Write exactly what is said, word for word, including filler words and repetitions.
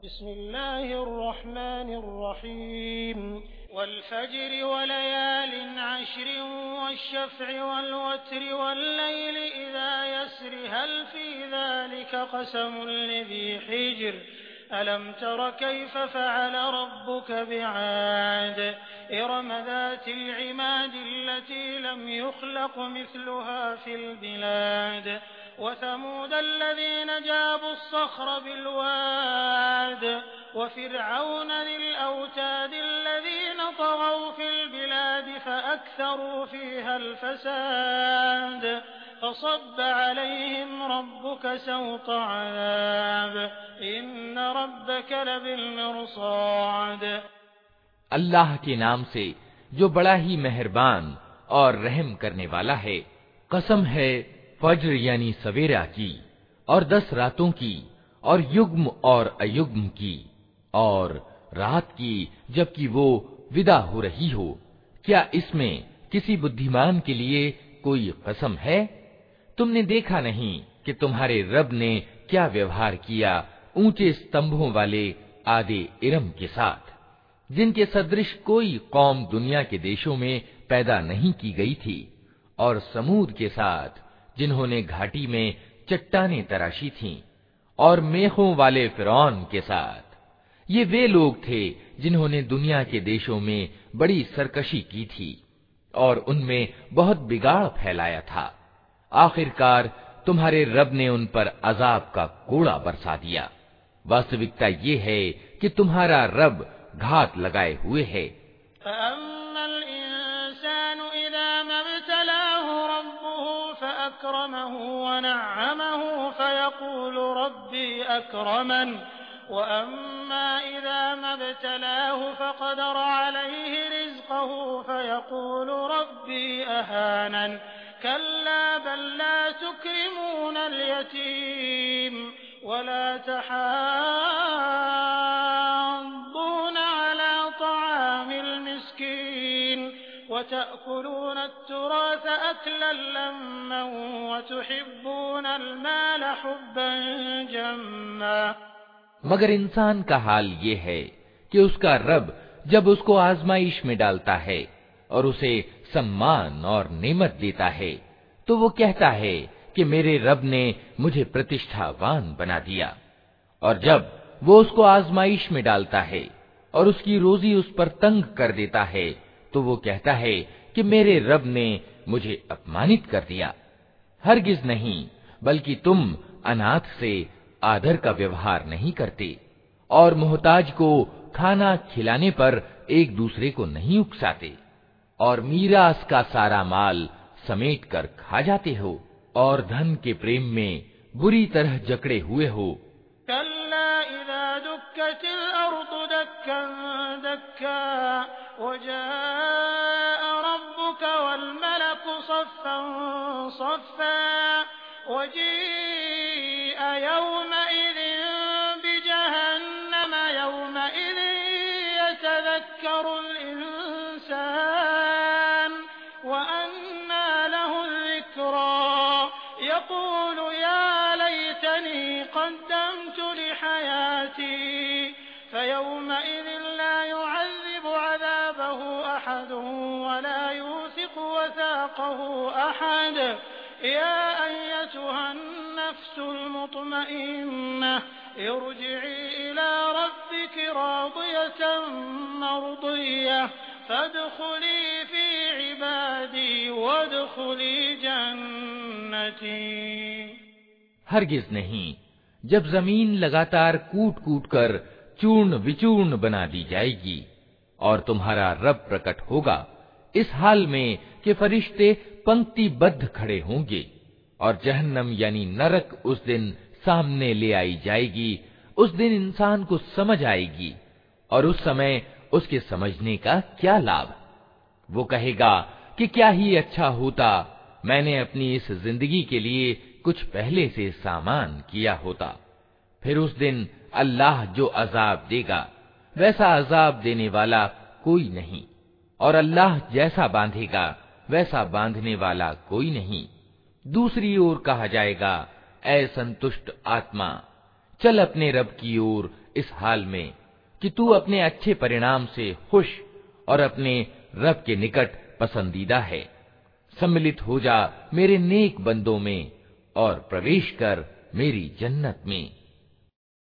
बिस्मिल्लाहिर्रहमानिर्रहीम वल्फज्रि वलयालिन अश्रिन वश्शफ़्इ वल्वत्रि वल्लैलि इज़ा यस्रि हल फ़ी ज़ालिका क़समुन लिज़ी हिज्र अलम तर कैफ़ फ़अल रब्बुक बिआद इरम ज़ातिल इमाद अल्लती लम युख़लक़ मिस्लुहा फ़िल बिलाद वसमूद अल्लज़ीन जाबु अस्सख़्र बिलवाद वफ़िरऔन ज़िल औताद अल्लज़ीन तग़ौ फ़िल बिलाद फ़अक्थरू फ़ीहा अल-फ़साद फ़صب عليهم ربك سوط عذاب إن ربك لبالمرصاد। अल्लाह के नाम से जो बड़ा ही मेहरबान और रहम करने वाला है। कसम है फज्र यानी सवेरा की और दस रातों की और युग्म और अयुग्म की और रात की जबकि वो विदा हो रही हो। क्या इसमें किसी बुद्धिमान के लिए कोई कसम है? तुमने देखा नहीं कि तुम्हारे रब ने क्या व्यवहार किया ऊंचे स्तंभों वाले आदे इरम के साथ, जिनके सदृश कोई कौम दुनिया के देशों में पैदा नहीं की गई थी, और समूद के साथ जिन्होंने घाटी में चट्टानें तराशी थीं, और मेखों वाले फिरौन के साथ। ये वे लोग थे जिन्होंने दुनिया के देशों में बड़ी सरकशी की थी और उनमें बहुत बिगाड़ फैलाया था। आखिरकार तुम्हारे रब ने उन पर अजाब का कोड़ा बरसा दिया। वास्तविकता ये है कि तुम्हारा रब घात लगाए हुए है। फ़अम्मल इंसानु इज़ा मब्तलाहु रब्बुहु फ़अक्रमहु वनअमहु फ़यक़ूलु रब्बी अक्रमन वअम्मा इज़ा मब्तलाहु फ़क़दर अलैहि रिज़्क़हु फ़यक़ूलु रब्बी अहानन कल्ला बल ला तुक्रिमून अल-यतीम वला तहाद्दून अला तआमिल मिस्कीन वतअकुलून अत-तुराथ अक्लन लम्मन वतुहिब्बून अल-माल हुब्बन जम्मा। मगर इंसान का हाल ये है कि उसका रब जब उसको आजमाइश में डालता है और उसे सम्मान और नेमत देता है तो वो कहता है कि मेरे रब ने मुझे प्रतिष्ठावान बना दिया, और जब वो उसको आजमाइश में डालता है और उसकी रोजी उस पर तंग कर देता है तो वो कहता है कि मेरे रब ने मुझे अपमानित कर दिया। हरगिज नहीं, बल्कि तुम अनाथ से आदर का व्यवहार नहीं करते और मोहताज को खाना खिलाने पर एक दूसरे को नहीं उकसाते और मीरास का सारा माल समेट कर खा जाते हो और धन के प्रेम में बुरी तरह जकड़े हुए हो। कल्ला इज़ा दुक्कतिल अर्दु दक्कन दक्का वजाअ रब्बुक वल मलकु सफ़्फ़न सफ़्फ़ा वजीअ यौमइज़िन बिजहन्नम यौमइज़िन यतज़क्करुल इंसान वअन्ना लहुल ज़िक्रा यक़ूलु या लैतनी क़द्दमतु लिहयाती फ़यौमइज़िन ला युअज़्ज़िबु अज़ाबहु अहदुन वला यूसिक़ु वसाक़हु अहद या अय्यतुहन नफ्सुल मुत्मइन्नह इरजिई इला रब्बिकी रादियतन मर्दिय्यह फदखुली फी इबादी वदखुली जन्नती। हरगिज नहीं, जब जमीन लगातार कूट कूट कर चूर्ण विचूर्ण बना दी जाएगी और तुम्हारा रब प्रकट होगा इस हाल में कि फरिश्ते पंक्तिबद्ध खड़े होंगे और जहन्नम यानी नरक उस दिन सामने ले आई जाएगी। उस दिन इंसान को समझ आएगी और उस समय उसके समझने का क्या लाभ। वो कहेगा कि क्या ही अच्छा होता मैंने अपनी इस जिंदगी के लिए कुछ पहले से सामान किया होता। फिर उस दिन अल्लाह जो अजाब देगा वैसा अजाब देने वाला कोई नहीं, और अल्लाह जैसा बांधेगा वैसा बांधने वाला कोई नहीं। दूसरी ओर कहा जाएगा, ऐ संतुष्ट आत्मा, चल अपने रब की ओर इस हाल में कि तू अपने अच्छे परिणाम से खुश और अपने रब के निकट पसंदीदा है। सम्मिलित हो जा मेरे नेक बंदों में और प्रवेश कर मेरी जन्नत में।